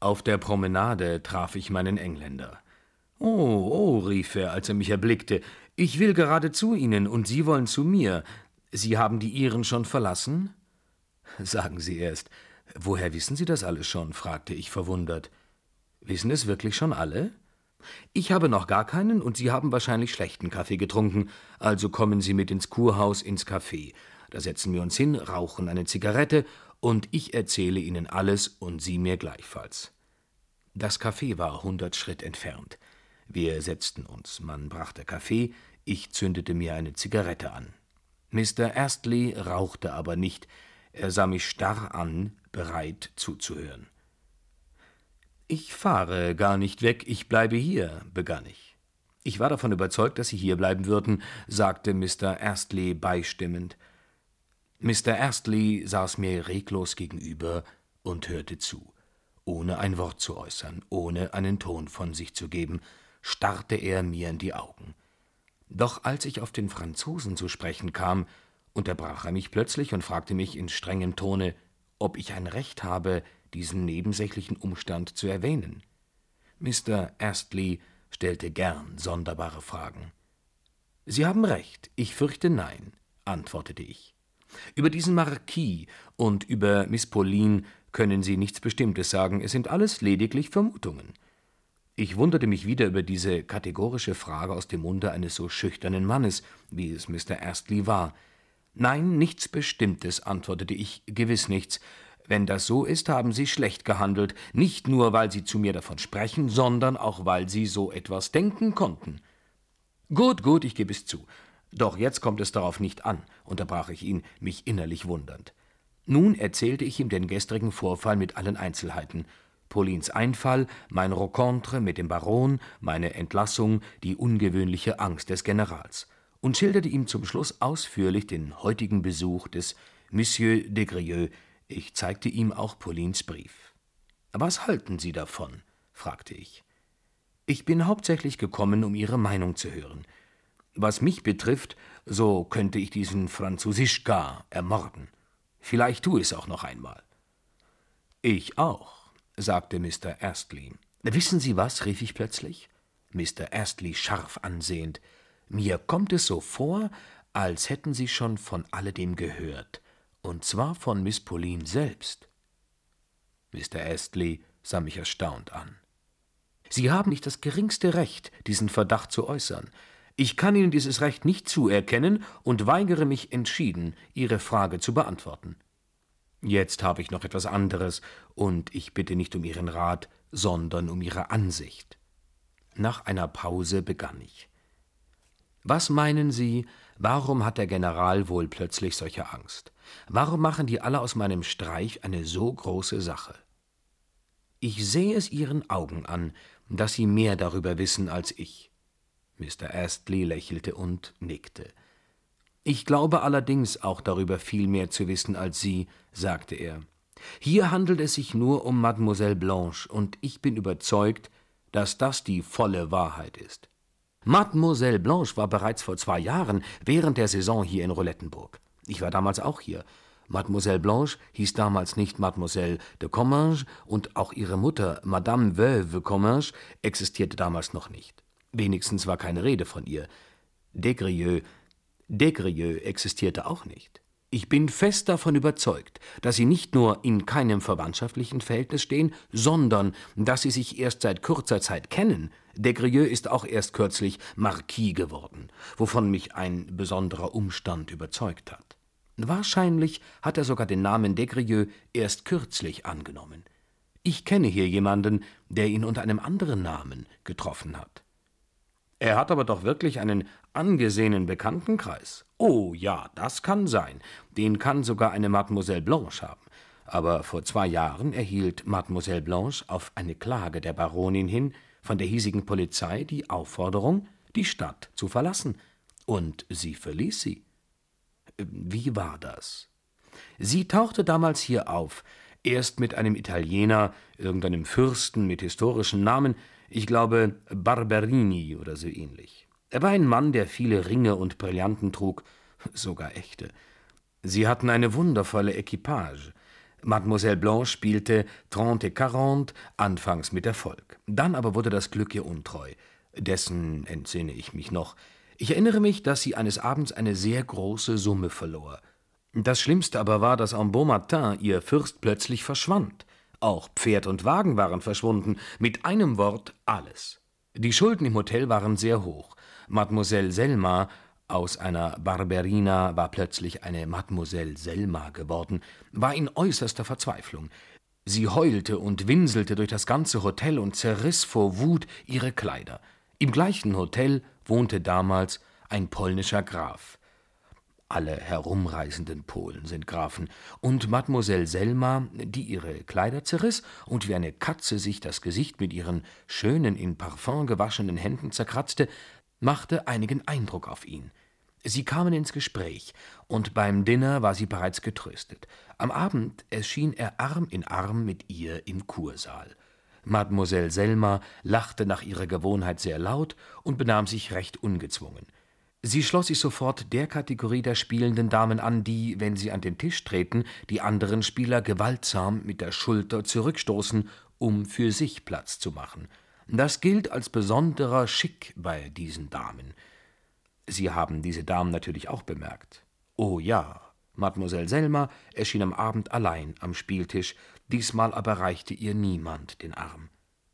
Auf der Promenade traf ich meinen Engländer. »Oh, rief er, als er mich erblickte, »ich will gerade zu Ihnen, und Sie wollen zu mir. Sie haben die Iren schon verlassen?« »Sagen Sie erst, woher wissen Sie das alles schon?« fragte ich verwundert. »Wissen es wirklich schon alle?« »Ich habe noch gar keinen, und Sie haben wahrscheinlich schlechten Kaffee getrunken. Also kommen Sie mit ins Kurhaus, ins Café. Da setzen wir uns hin, rauchen eine Zigarette, und ich erzähle Ihnen alles und Sie mir gleichfalls.« Das Café war 100 Schritt entfernt. Wir setzten uns, man brachte Kaffee, ich zündete mir eine Zigarette an. Mr. Astley rauchte aber nicht, er sah mich starr an, bereit zuzuhören. »Ich fahre gar nicht weg, ich bleibe hier«, begann ich. »Ich war davon überzeugt, dass Sie hier bleiben würden«, sagte Mr. Astley beistimmend. Mr. Astley saß mir reglos gegenüber und hörte zu. Ohne ein Wort zu äußern, ohne einen Ton von sich zu geben, starrte er mir in die Augen. Doch als ich auf den Franzosen zu sprechen kam, unterbrach er mich plötzlich und fragte mich in strengem Tone, ob ich ein Recht habe, diesen nebensächlichen Umstand zu erwähnen. Mr. Astley stellte gern sonderbare Fragen. »Sie haben recht, ich fürchte nein«, antwortete ich. »Über diesen Marquis und über Miss Pauline können Sie nichts Bestimmtes sagen, es sind alles lediglich Vermutungen.« Ich wunderte mich wieder über diese kategorische Frage aus dem Munde eines so schüchternen Mannes, wie es Mr. Astley war. »Nein, nichts Bestimmtes«, antwortete ich, »gewiss nichts. Wenn das so ist, haben Sie schlecht gehandelt, nicht nur, weil Sie zu mir davon sprechen, sondern auch, weil Sie so etwas denken konnten.« »Gut, ich gebe es zu. Doch jetzt kommt es darauf nicht an«, unterbrach ich ihn, mich innerlich wundernd. Nun erzählte ich ihm den gestrigen Vorfall mit allen Einzelheiten. Paulines Einfall, mein Rencontre mit dem Baron, meine Entlassung, die ungewöhnliche Angst des Generals und schilderte ihm zum Schluss ausführlich den heutigen Besuch des Monsieur Des Grieux. Ich zeigte ihm auch Paulines Brief. »Was halten Sie davon?« fragte ich. »Ich bin hauptsächlich gekommen, um Ihre Meinung zu hören. Was mich betrifft, so könnte ich diesen Französischka ermorden. Vielleicht tue ich es auch noch einmal.« »Ich auch«, sagte Mr. Astley. »Wissen Sie was?«, rief ich plötzlich, Mr. Astley scharf ansehend. »Mir kommt es so vor, als hätten Sie schon von alledem gehört, und zwar von Miss Pauline selbst.« Mr. Astley sah mich erstaunt an. »Sie haben nicht das geringste Recht, diesen Verdacht zu äußern. Ich kann Ihnen dieses Recht nicht zuerkennen und weigere mich entschieden, Ihre Frage zu beantworten. Jetzt habe ich noch etwas anderes, und ich bitte nicht um Ihren Rat, sondern um Ihre Ansicht.« Nach einer Pause begann ich. »Was meinen Sie, warum hat der General wohl plötzlich solche Angst? Warum machen die alle aus meinem Streich eine so große Sache? Ich sehe es Ihren Augen an, dass Sie mehr darüber wissen als ich.« Mr. Astley lächelte und nickte. »Ich glaube allerdings auch darüber viel mehr zu wissen als Sie«, sagte er. »Hier handelt es sich nur um Mademoiselle Blanche, und ich bin überzeugt, dass das die volle Wahrheit ist. Mademoiselle Blanche war bereits vor 2 Jahren während der Saison hier in Roulettenburg. Ich war damals auch hier. Mademoiselle Blanche hieß damals nicht Mademoiselle de Comminges, und auch ihre Mutter, Madame Veuve Comminges, existierte damals noch nicht. Wenigstens war keine Rede von ihr. Des Grieux existierte auch nicht. Ich bin fest davon überzeugt, dass sie nicht nur in keinem verwandtschaftlichen Verhältnis stehen, sondern dass sie sich erst seit kurzer Zeit kennen. Des Grieux ist auch erst kürzlich Marquis geworden, wovon mich ein besonderer Umstand überzeugt hat. Wahrscheinlich hat er sogar den Namen Des Grieux erst kürzlich angenommen. Ich kenne hier jemanden, der ihn unter einem anderen Namen getroffen hat.« »Er hat aber doch wirklich einen angesehenen Bekanntenkreis.« »Oh ja, das kann sein. Den kann sogar eine Mademoiselle Blanche haben. Aber vor 2 Jahren erhielt Mademoiselle Blanche auf eine Klage der Baronin hin von der hiesigen Polizei die Aufforderung, die Stadt zu verlassen. Und sie verließ sie.« »Wie war das?« »Sie tauchte damals hier auf, erst mit einem Italiener, irgendeinem Fürsten mit historischen Namen, ich glaube Barberini oder so ähnlich. Er war ein Mann, der viele Ringe und Brillanten trug, sogar echte. Sie hatten eine wundervolle Equipage. Mademoiselle Blanche spielte Trente et Quarante anfangs mit Erfolg. Dann aber wurde das Glück ihr untreu. Dessen entsinne ich mich noch. Ich erinnere mich, dass sie eines Abends eine sehr große Summe verlor. Das Schlimmste aber war, dass en bon matin ihr Fürst plötzlich verschwand. Auch Pferd und Wagen waren verschwunden, mit einem Wort alles. Die Schulden im Hotel waren sehr hoch. Mademoiselle Selma aus einer Barberina war plötzlich eine Mademoiselle Selma geworden, war in äußerster Verzweiflung. Sie heulte und winselte durch das ganze Hotel und zerriss vor Wut ihre Kleider. Im gleichen Hotel wohnte damals ein polnischer Graf. Alle herumreisenden Polen sind Grafen. Und Mademoiselle Selma, die ihre Kleider zerriss und wie eine Katze sich das Gesicht mit ihren schönen, in Parfum gewaschenen Händen zerkratzte, machte einigen Eindruck auf ihn. Sie kamen ins Gespräch, und beim Dinner war sie bereits getröstet. Am Abend erschien er Arm in Arm mit ihr im Kursaal. Mademoiselle Selma lachte nach ihrer Gewohnheit sehr laut und benahm sich recht ungezwungen. Sie schloss sich sofort der Kategorie der spielenden Damen an, die, wenn sie an den Tisch treten, die anderen Spieler gewaltsam mit der Schulter zurückstoßen, um für sich Platz zu machen. Das gilt als besonderer Schick bei diesen Damen. Sie haben diese Damen natürlich auch bemerkt. Oh ja, Mademoiselle Selma erschien am Abend allein am Spieltisch, diesmal aber reichte ihr niemand den Arm.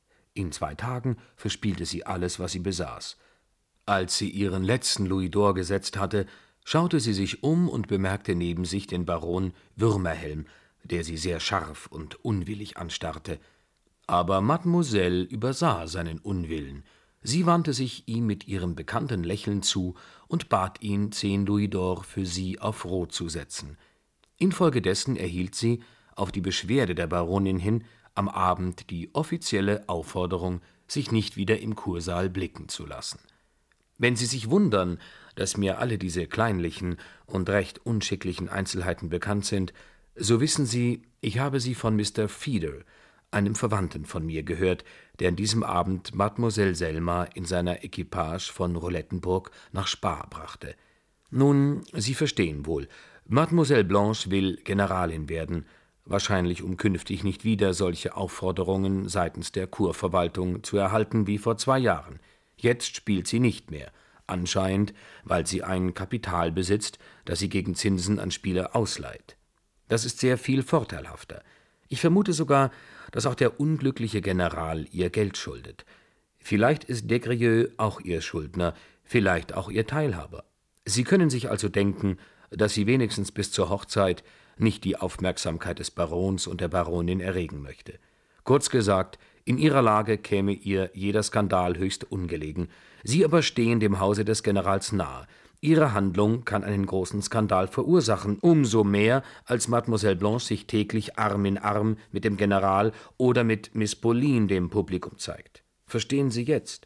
In 2 Tagen verspielte sie alles, was sie besaß. Als sie ihren letzten Louis d'Or gesetzt hatte, schaute sie sich um und bemerkte neben sich den Baron Würmerhelm, der sie sehr scharf und unwillig anstarrte. Aber Mademoiselle übersah seinen Unwillen. Sie wandte sich ihm mit ihrem bekannten Lächeln zu und bat ihn, 10 Louis d'Or für sie auf Rot zu setzen. Infolgedessen erhielt sie, auf die Beschwerde der Baronin hin, am Abend die offizielle Aufforderung, sich nicht wieder im Kursaal blicken zu lassen. Wenn Sie sich wundern, dass mir alle diese kleinlichen und recht unschicklichen Einzelheiten bekannt sind, so wissen Sie, ich habe sie von Mr. Feeder, einem Verwandten von mir, gehört, der an diesem Abend Mademoiselle Selma in seiner Equipage von Roulettenburg nach Spa brachte. Nun, Sie verstehen wohl, Mademoiselle Blanche will Generalin werden, wahrscheinlich um künftig nicht wieder solche Aufforderungen seitens der Kurverwaltung zu erhalten wie vor 2 Jahren. Jetzt spielt sie nicht mehr, anscheinend, weil sie ein Kapital besitzt, das sie gegen Zinsen an Spieler ausleiht. Das ist sehr viel vorteilhafter. Ich vermute sogar, dass auch der unglückliche General ihr Geld schuldet. Vielleicht ist Desgrieux auch ihr Schuldner, vielleicht auch ihr Teilhaber. Sie können sich also denken, dass sie wenigstens bis zur Hochzeit nicht die Aufmerksamkeit des Barons und der Baronin erregen möchte. Kurz gesagt, in ihrer Lage käme ihr jeder Skandal höchst ungelegen. Sie aber stehen dem Hause des Generals nahe. Ihre Handlung kann einen großen Skandal verursachen, umso mehr, als Mademoiselle Blanche sich täglich Arm in Arm mit dem General oder mit Miss Pauline dem Publikum zeigt. Verstehen Sie jetzt?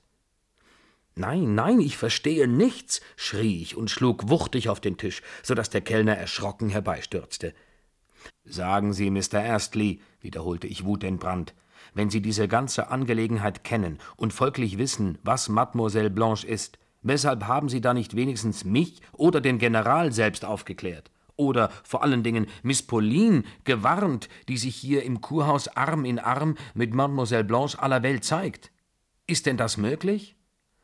»Nein, nein, ich verstehe nichts«, schrie ich und schlug wuchtig auf den Tisch, so daß der Kellner erschrocken herbeistürzte. »Sagen Sie, Mr. Astley«, wiederholte ich wutentbrannt, »wenn Sie diese ganze Angelegenheit kennen und folglich wissen, was Mademoiselle Blanche ist, weshalb haben Sie da nicht wenigstens mich oder den General selbst aufgeklärt? Oder vor allen Dingen Miss Pauline gewarnt, die sich hier im Kurhaus Arm in Arm mit Mademoiselle Blanche aller Welt zeigt? Ist denn das möglich?«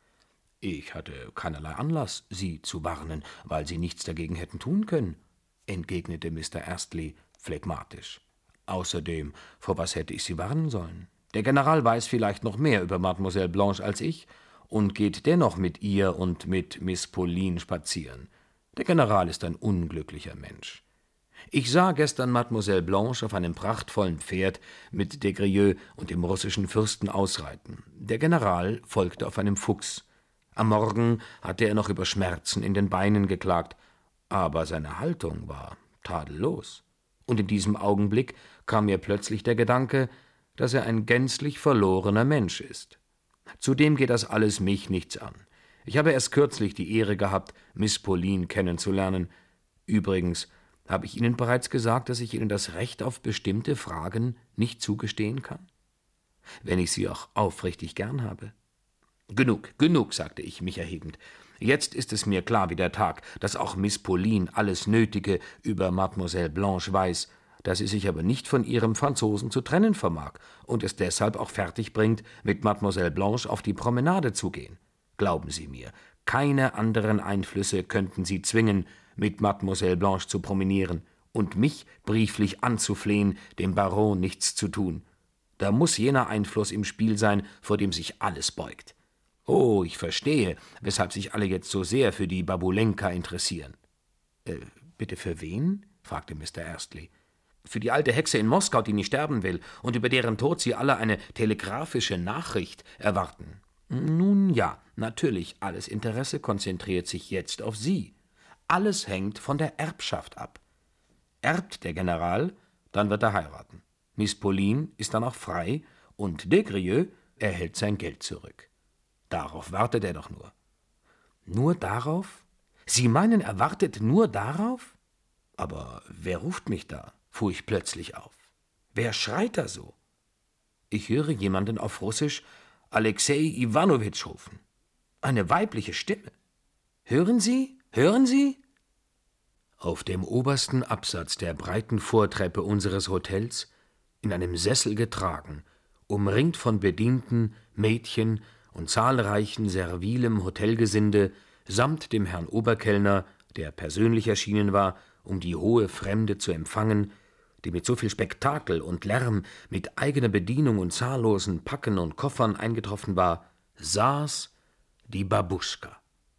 »Ich hatte keinerlei Anlass, Sie zu warnen, weil Sie nichts dagegen hätten tun können«, entgegnete Mr. Astley phlegmatisch. »Außerdem, vor was hätte ich Sie warnen sollen? Der General weiß vielleicht noch mehr über Mademoiselle Blanche als ich und geht dennoch mit ihr und mit Miss Pauline spazieren. Der General ist ein unglücklicher Mensch. Ich sah gestern Mademoiselle Blanche auf einem prachtvollen Pferd mit Desgrieux und dem russischen Fürsten ausreiten. Der General folgte auf einem Fuchs. Am Morgen hatte er noch über Schmerzen in den Beinen geklagt, aber seine Haltung war tadellos. Und in diesem Augenblick kam mir plötzlich der Gedanke, dass er ein gänzlich verlorener Mensch ist. Zudem geht das alles mich nichts an. Ich habe erst kürzlich die Ehre gehabt, Miss Pauline kennenzulernen. Übrigens habe ich Ihnen bereits gesagt, dass ich Ihnen das Recht auf bestimmte Fragen nicht zugestehen kann, wenn ich sie auch aufrichtig gern habe. »Genug, genug«, sagte ich, mich erhebend. »Jetzt ist es mir klar wie der Tag, dass auch Miss Pauline alles Nötige über Mademoiselle Blanche weiß, dass sie sich aber nicht von ihrem Franzosen zu trennen vermag und es deshalb auch fertig bringt, mit Mademoiselle Blanche auf die Promenade zu gehen. Glauben Sie mir, keine anderen Einflüsse könnten sie zwingen, mit Mademoiselle Blanche zu promenieren und mich brieflich anzuflehen, dem Baron nichts zu tun. Da muß jener Einfluss im Spiel sein, vor dem sich alles beugt. Oh, ich verstehe, weshalb sich alle jetzt so sehr für die Babulenka interessieren. Bitte für wen? Fragte Mr. Astley. Für die alte Hexe in Moskau, die nicht sterben will und über deren Tod Sie alle eine telegrafische Nachricht erwarten. Nun ja, natürlich, alles Interesse konzentriert sich jetzt auf Sie. Alles hängt von der Erbschaft ab. Erbt der General, dann wird er heiraten. Miss Pauline ist dann auch frei und Desgrieux erhält sein Geld zurück. Darauf wartet er doch nur. Nur darauf? Sie meinen, er wartet nur darauf? Aber wer ruft mich da? Fuhr ich plötzlich auf. Wer schreit da so? Ich höre jemanden auf Russisch Alexei Iwanowitsch rufen. Eine weibliche Stimme. Hören Sie? Hören Sie? Auf dem obersten Absatz der breiten Vortreppe unseres Hotels, in einem Sessel getragen, umringt von Bedienten, Mädchen und zahlreichen servilem Hotelgesinde, samt dem Herrn Oberkellner, der persönlich erschienen war, um die hohe Fremde zu empfangen, die mit so viel Spektakel und Lärm, mit eigener Bedienung und zahllosen Packen und Koffern eingetroffen war, saß die Babuschka.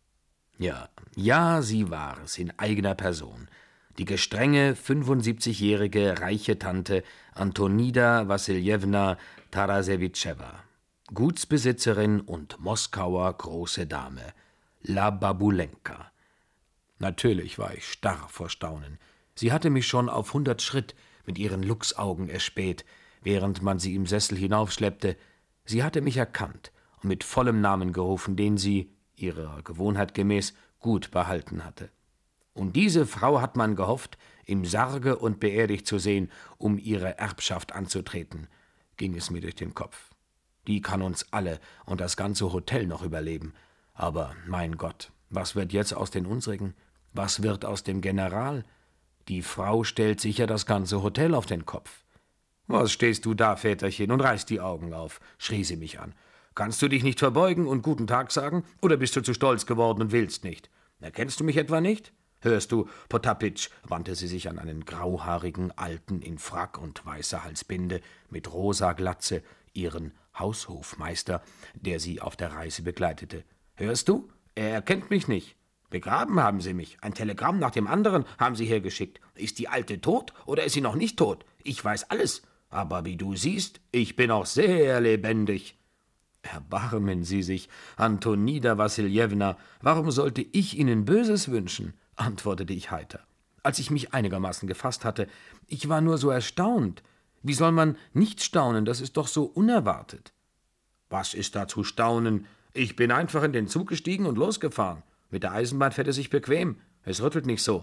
Ja, sie war es in eigener Person, die gestrenge, 75-jährige, reiche Tante Antonida Wassiljewna Tarasewitschewa, Gutsbesitzerin und Moskauer große Dame, La Babulenka. Natürlich war ich starr vor Staunen. Sie hatte mich schon auf 100 Schritt mit ihren Luchsaugen erspäht, während man sie im Sessel hinaufschleppte. Sie hatte mich erkannt und mit vollem Namen gerufen, den sie, ihrer Gewohnheit gemäß, gut behalten hatte. Und diese Frau hat man gehofft, im Sarge und beerdigt zu sehen, um ihre Erbschaft anzutreten, ging es mir durch den Kopf. Die kann uns alle und das ganze Hotel noch überleben. Aber, mein Gott, was wird jetzt aus den unsrigen? Was wird aus dem General? Die Frau stellt sicher das ganze Hotel auf den Kopf. »Was stehst du da, Väterchen, und reißt die Augen auf?« schrie sie mich an. »Kannst du dich nicht verbeugen und guten Tag sagen, oder bist du zu stolz geworden und willst nicht? Erkennst du mich etwa nicht? Hörst du, Potapitsch«, wandte sie sich an einen grauhaarigen Alten in Frack und weißer Halsbinde mit rosa Glatze, ihren Haushofmeister, der sie auf der Reise begleitete. »Hörst du? Er erkennt mich nicht. Begraben haben sie mich. Ein Telegramm nach dem anderen haben sie hergeschickt. Ist die Alte tot oder ist sie noch nicht tot? Ich weiß alles. Aber wie du siehst, ich bin auch sehr lebendig.« »Erbarmen Sie sich, Antonida Wassiljewna, warum sollte ich Ihnen Böses wünschen?« antwortete ich heiter, als ich mich einigermaßen gefasst hatte. Ich war nur so erstaunt. Wie soll man nicht staunen, das ist doch so unerwartet. »Was ist da zu staunen? Ich bin einfach in den Zug gestiegen und losgefahren. Mit der Eisenbahn fährt es sich bequem. Es rüttelt nicht so.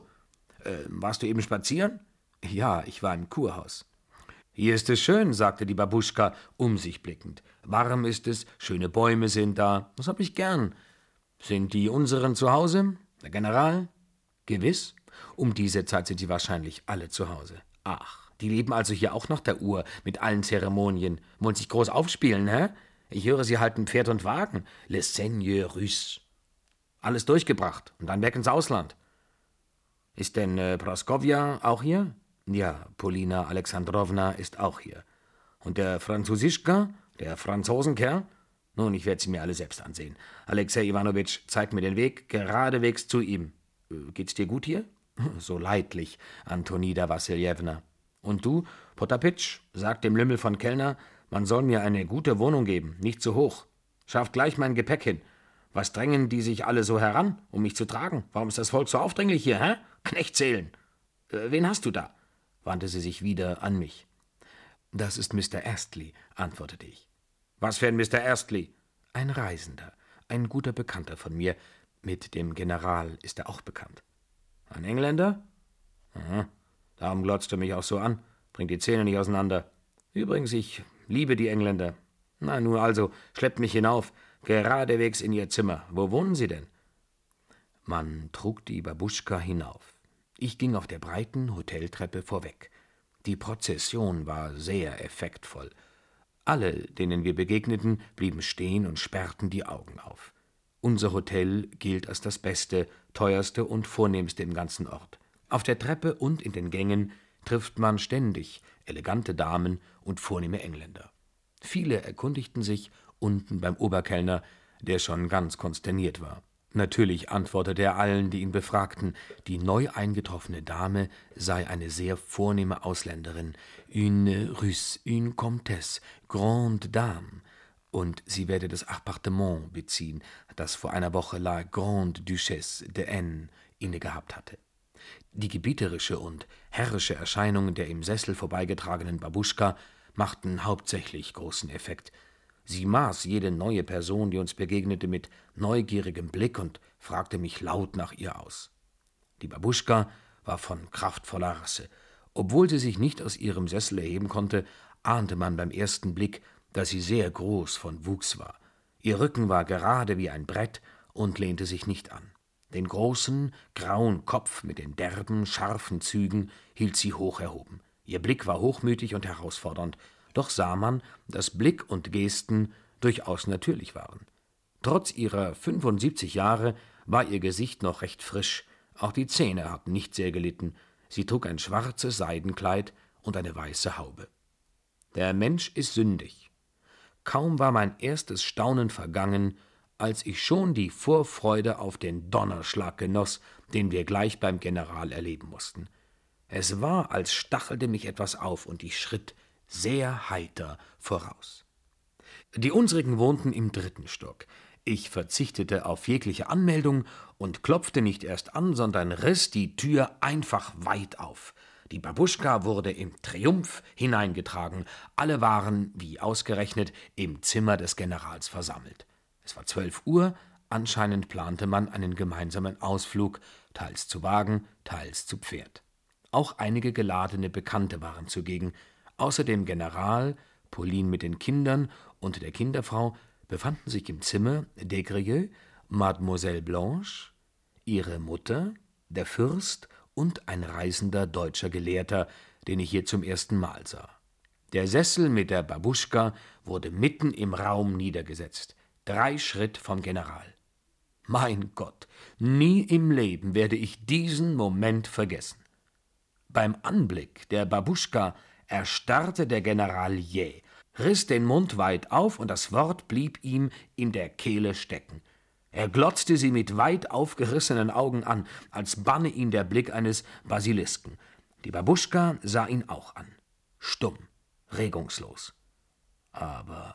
Warst du eben spazieren?« »Ja, ich war im Kurhaus.« »Hier ist es schön«, sagte die Babuschka, um sich blickend. »Warm ist es, schöne Bäume sind da. Das hab ich gern. Sind die unseren zu Hause? Der General?« »Gewiss. Um diese Zeit sind sie wahrscheinlich alle zu Hause.« »Ach, die leben also hier auch nach der Uhr, mit allen Zeremonien. Wollen sich groß aufspielen, hä? Ich höre, sie halten Pferd und Wagen. Le Seigneur Russe. Alles durchgebracht und dann weg ins Ausland. Ist denn Proskowja auch hier?« »Ja, Polina Alexandrowna ist auch hier. Und der Französischka, der Franzosenkerl? Nun, ich werde sie mir alle selbst ansehen. Alexei Iwanowitsch, zeig mir den Weg, geradewegs zu ihm. Geht's dir gut hier?« »So leidlich, Antonida Wassiljewna. Und du, Potapitsch, sag dem Lümmel von Kellner, man soll mir eine gute Wohnung geben, nicht zu hoch. Schafft gleich mein Gepäck hin. Was drängen die sich alle so heran, um mich zu tragen? Warum ist das Volk so aufdringlich hier, hä? Knechtsseelen. Wen hast du da?« wandte sie sich wieder an mich. »Das ist Mr. Astley«, antwortete ich. »Was für ein Mr. Astley?« »Ein Reisender, ein guter Bekannter von mir. Mit dem General ist er auch bekannt.« »Ein Engländer?« »Aha, darum glotzt du mich auch so an. Bring die Zähne nicht auseinander. Übrigens, ich liebe die Engländer. Na, nun also, schleppt mich hinauf, geradewegs in ihr Zimmer. Wo wohnen Sie denn?« Man trug die Babuschka hinauf. Ich ging auf der breiten Hoteltreppe vorweg. Die Prozession war sehr effektvoll. Alle, denen wir begegneten, blieben stehen und sperrten die Augen auf. Unser Hotel gilt als das beste, teuerste und vornehmste im ganzen Ort. Auf der Treppe und in den Gängen trifft man ständig elegante Damen und vornehme Engländer. Viele erkundigten sich unten beim Oberkellner, der schon ganz konsterniert war. Natürlich antwortete er allen, die ihn befragten, die neu eingetroffene Dame sei eine sehr vornehme Ausländerin, une Russe, une Comtesse, grande dame, und sie werde das Appartement beziehen, das vor einer Woche la Grande Duchesse de N innegehabt hatte. Die gebieterische und herrische Erscheinung der im Sessel vorbeigetragenen Babuschka machten hauptsächlich großen Effekt. Sie maß jede neue Person, die uns begegnete, mit neugierigem Blick und fragte mich laut nach ihr aus. Die Babuschka war von kraftvoller Rasse. Obwohl sie sich nicht aus ihrem Sessel erheben konnte, ahnte man beim ersten Blick, dass sie sehr groß von Wuchs war. Ihr Rücken war gerade wie ein Brett und lehnte sich nicht an. Den großen, grauen Kopf mit den derben, scharfen Zügen hielt sie hoch erhoben. Ihr Blick war hochmütig und herausfordernd, doch sah man, dass Blick und Gesten durchaus natürlich waren. Trotz ihrer 75 Jahre war ihr Gesicht noch recht frisch, auch die Zähne hatten nicht sehr gelitten. Sie trug ein schwarzes Seidenkleid und eine weiße Haube. Der Mensch ist sündig. Kaum war mein erstes Staunen vergangen, als ich schon die Vorfreude auf den Donnerschlag genoss, den wir gleich beim General erleben mussten. Es war, als stachelte mich etwas auf, und ich schritt sehr heiter voraus. Die unsrigen wohnten im 3. Stock. Ich verzichtete auf jegliche Anmeldung und klopfte nicht erst an, sondern riss die Tür einfach weit auf. Die Babuschka wurde im Triumph hineingetragen. Alle waren, wie ausgerechnet, im Zimmer des Generals versammelt. Es war 12 Uhr, anscheinend plante man einen gemeinsamen Ausflug, teils zu Wagen, teils zu Pferd. Auch einige geladene Bekannte waren zugegen. Außer dem General, Pauline mit den Kindern und der Kinderfrau befanden sich im Zimmer Des Mademoiselle Blanche, ihre Mutter, der Fürst und ein reisender deutscher Gelehrter, den ich hier zum ersten Mal sah. Der Sessel mit der Babuschka wurde mitten im Raum niedergesetzt, 3 Schritt vom General. Mein Gott, nie im Leben werde ich diesen Moment vergessen. Beim Anblick der Babuschka erstarrte der General jäh, riss den Mund weit auf, und das Wort blieb ihm in der Kehle stecken. Er glotzte sie mit weit aufgerissenen Augen an, als banne ihn der Blick eines Basilisken. Die Babuschka sah ihn auch an, stumm, regungslos. Aber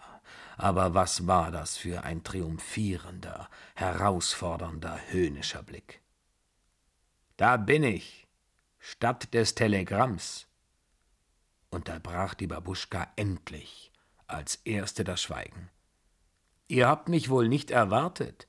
was war das für ein triumphierender, herausfordernder, höhnischer Blick. »Da bin ich, statt des Telegramms«, unterbrach die Babuschka endlich als erste das Schweigen. »Ihr habt mich wohl nicht erwartet.«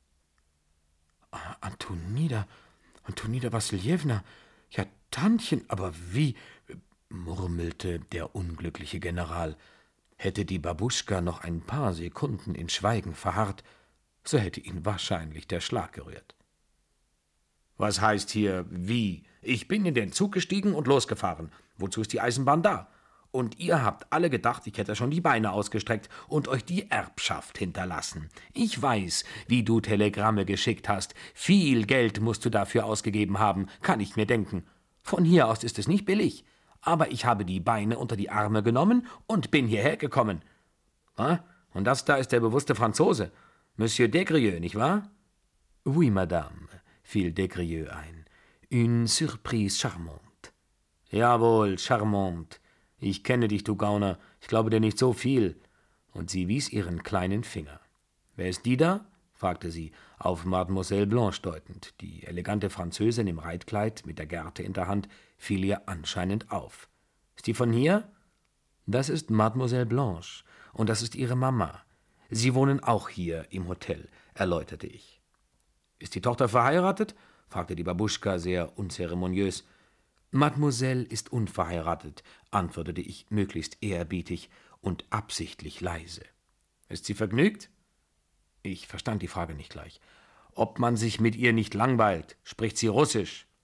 Antonida Wassiljewna, ja, Tantchen, aber wie«, murmelte der unglückliche General. Hätte die Babuschka noch ein paar Sekunden in Schweigen verharrt, so hätte ihn wahrscheinlich der Schlag gerührt. »Was heißt hier, wie? Ich bin in den Zug gestiegen und losgefahren. Wozu ist die Eisenbahn da? Und ihr habt alle gedacht, ich hätte schon die Beine ausgestreckt und euch die Erbschaft hinterlassen. Ich weiß, wie du Telegramme geschickt hast. Viel Geld musst du dafür ausgegeben haben, kann ich mir denken. Von hier aus ist es nicht billig. Aber ich habe die Beine unter die Arme genommen und bin hierher gekommen. Ah, und das da ist der bewusste Franzose, Monsieur Des, nicht wahr?« »Oui, Madame«, fiel Des ein. »Une surprise charmante.« »Jawohl, charmant. Ich kenne dich, du Gauner. Ich glaube dir nicht so viel.« Und sie wies ihren kleinen Finger. »Wer ist die da?« fragte sie, auf Mademoiselle Blanche deutend. Die elegante Französin im Reitkleid mit der Gerte in der Hand fiel ihr anscheinend auf. »Ist die von hier?« »Das ist Mademoiselle Blanche, und das ist ihre Mama. Sie wohnen auch hier im Hotel«, erläuterte ich. »Ist die Tochter verheiratet?« fragte die Babuschka sehr unzeremoniös. »Mademoiselle ist unverheiratet«, antwortete ich möglichst ehrerbietig und absichtlich leise. »Ist sie vergnügt?« Ich verstand die Frage nicht gleich. »Ob man sich mit ihr nicht langweilt? Spricht sie Russisch?«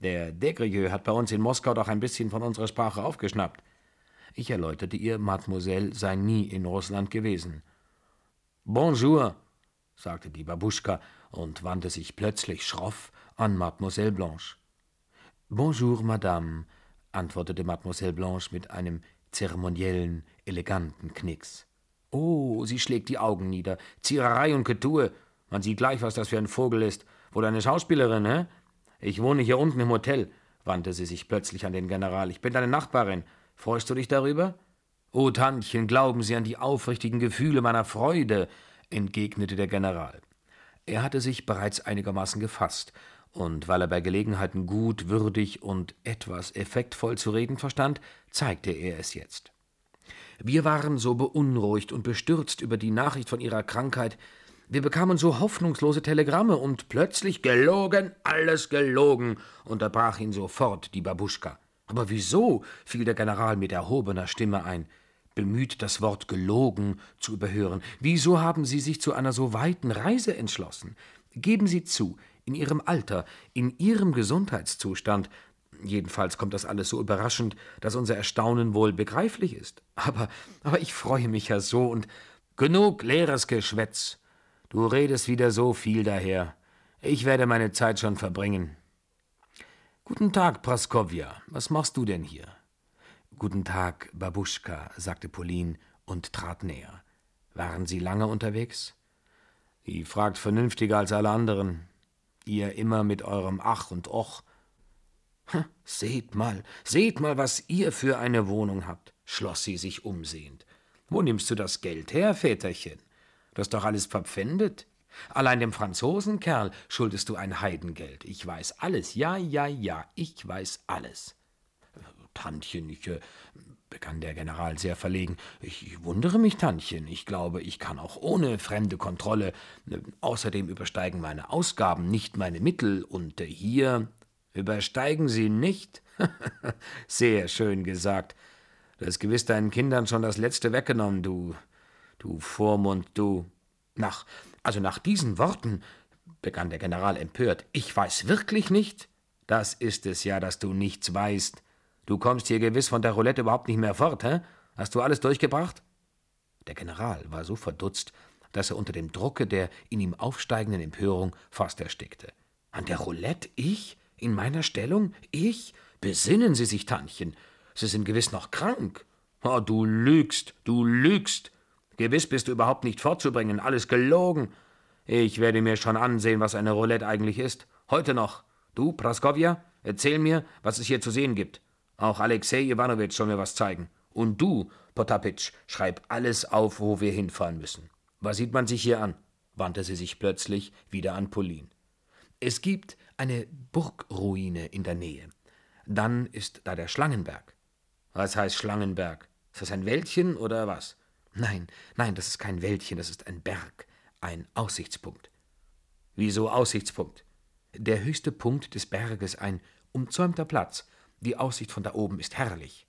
Der Desgrieux hat bei uns in Moskau doch ein bisschen von unserer Sprache aufgeschnappt. Ich erläuterte ihr, Mademoiselle sei nie in Russland gewesen. »Bonjour«, sagte die Babuschka und wandte sich plötzlich schroff an Mademoiselle Blanche. »Bonjour, Madame«, antwortete Mademoiselle Blanche mit einem zeremoniellen, eleganten Knicks. »Oh, sie schlägt die Augen nieder. Ziererei und Getue. Man sieht gleich, was das für ein Vogel ist. Wohl eine Schauspielerin, hä? Ich wohne hier unten im Hotel«, wandte sie sich plötzlich an den General. »Ich bin deine Nachbarin. Freust du dich darüber?« »Oh, Tantchen, glauben Sie an die aufrichtigen Gefühle meiner Freude«, entgegnete der General. Er hatte sich bereits einigermaßen gefasst, und weil er bei Gelegenheiten gut, würdig und etwas effektvoll zu reden verstand, zeigte er es jetzt. Wir waren so beunruhigt und bestürzt über die Nachricht von ihrer Krankheit. Wir bekamen so hoffnungslose Telegramme und plötzlich »Gelogen, alles gelogen«, unterbrach ihn sofort die Babuschka. »Aber wieso?« fiel der General mit erhobener Stimme ein, bemüht, das Wort »gelogen« zu überhören. »Wieso haben Sie sich zu einer so weiten Reise entschlossen? Geben Sie zu, in Ihrem Alter, in Ihrem Gesundheitszustand, jedenfalls kommt das alles so überraschend, dass unser Erstaunen wohl begreiflich ist. Aber ich freue mich ja so und genug leeres Geschwätz. Du redest wieder so viel daher. Ich werde meine Zeit schon verbringen.« »Guten Tag, Praskowja. Was machst du denn hier?« »Guten Tag, Babuschka«, sagte Pauline und trat näher. »Waren Sie lange unterwegs?« »Ihr fragt vernünftiger als alle anderen. Ihr immer mit eurem Ach und Och.« »Seht mal, was ihr für eine Wohnung habt«, schloss sie sich umsehend. »Wo nimmst du das Geld her, Väterchen? Du hast doch alles verpfändet. Allein dem Franzosenkerl schuldest du ein Heidengeld. Ich weiß alles, ja, ich weiß alles.« »Tantchen, begann der General sehr verlegen, ich wundere mich, Tantchen. Ich glaube, ich kann auch ohne fremde Kontrolle. Außerdem übersteigen meine Ausgaben nicht meine Mittel. Und hier übersteigen sie nicht? Sehr schön gesagt. Du hast gewiss deinen Kindern schon das Letzte weggenommen, du Vormund, du. Nach diesen Worten, begann der General empört, ich weiß wirklich nicht. Das ist es ja, dass du nichts weißt. Du kommst hier gewiss von der Roulette überhaupt nicht mehr fort, hä? Hast du alles durchgebracht?« Der General war so verdutzt, dass er unter dem Drucke der in ihm aufsteigenden Empörung fast erstickte. »An der Roulette? Ich? In meiner Stellung? Ich? Besinnen Sie sich, Tantchen. Sie sind gewiss noch krank.« »Oh, du lügst. Gewiss bist du überhaupt nicht fortzubringen, alles gelogen. Ich werde mir schon ansehen, was eine Roulette eigentlich ist. Heute noch. Du, Praskowja, erzähl mir, was es hier zu sehen gibt. Auch Alexei Iwanowitsch soll mir was zeigen. Und du, Potapitsch, schreib alles auf, wo wir hinfahren müssen. Was sieht man sich hier an?« wandte sie sich plötzlich wieder an Pauline. »Es gibt eine Burgruine in der Nähe. Dann ist da der Schlangenberg.« »Was heißt Schlangenberg? Ist das ein Wäldchen oder was?« Nein, das ist kein Wäldchen, das ist ein Berg, ein Aussichtspunkt.« »Wieso Aussichtspunkt?« »Der höchste Punkt des Berges, ein umzäumter Platz. Die Aussicht von da oben ist herrlich.«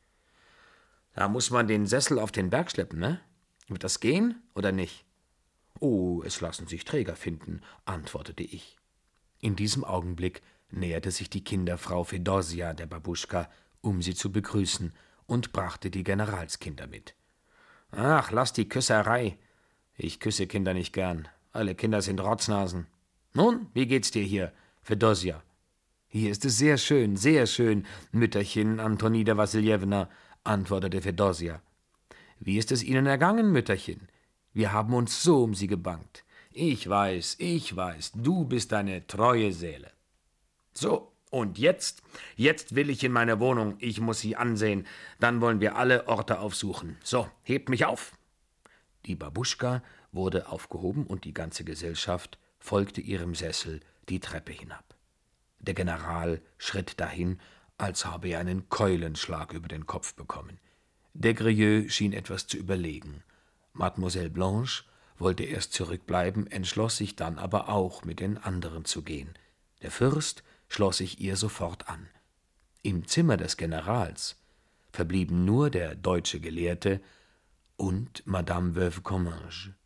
»Da muss man den Sessel auf den Berg schleppen, ne? Wird das gehen oder nicht?« »Oh, es lassen sich Träger finden«, antwortete ich. In diesem Augenblick näherte sich die Kinderfrau Fedosia der Babuschka, um sie zu begrüßen, und brachte die Generalskinder mit. »Ach, lass die Küsserei. Ich küsse Kinder nicht gern. Alle Kinder sind Rotznasen. Nun, wie geht's dir hier, Fedosia?« »Hier ist es sehr schön, Mütterchen Antonida Wassiljewna«, antwortete Fedosia. »Wie ist es Ihnen ergangen, Mütterchen? Wir haben uns so um Sie gebangt. Ich weiß, du bist eine treue Seele. So, und jetzt will ich in meine Wohnung, ich muss sie ansehen, dann wollen wir alle Orte aufsuchen. So, hebt mich auf.« Die Babuschka wurde aufgehoben und die ganze Gesellschaft folgte ihrem Sessel die Treppe hinab. Der General schritt dahin, als habe er einen Keulenschlag über den Kopf bekommen. Desgrieux schien etwas zu überlegen. Mademoiselle Blanche wollte erst zurückbleiben, entschloss sich dann aber auch, mit den anderen zu gehen. Der Fürst schloss sich ihr sofort an. Im Zimmer des Generals verblieben nur der deutsche Gelehrte und Madame Veuve Comminges.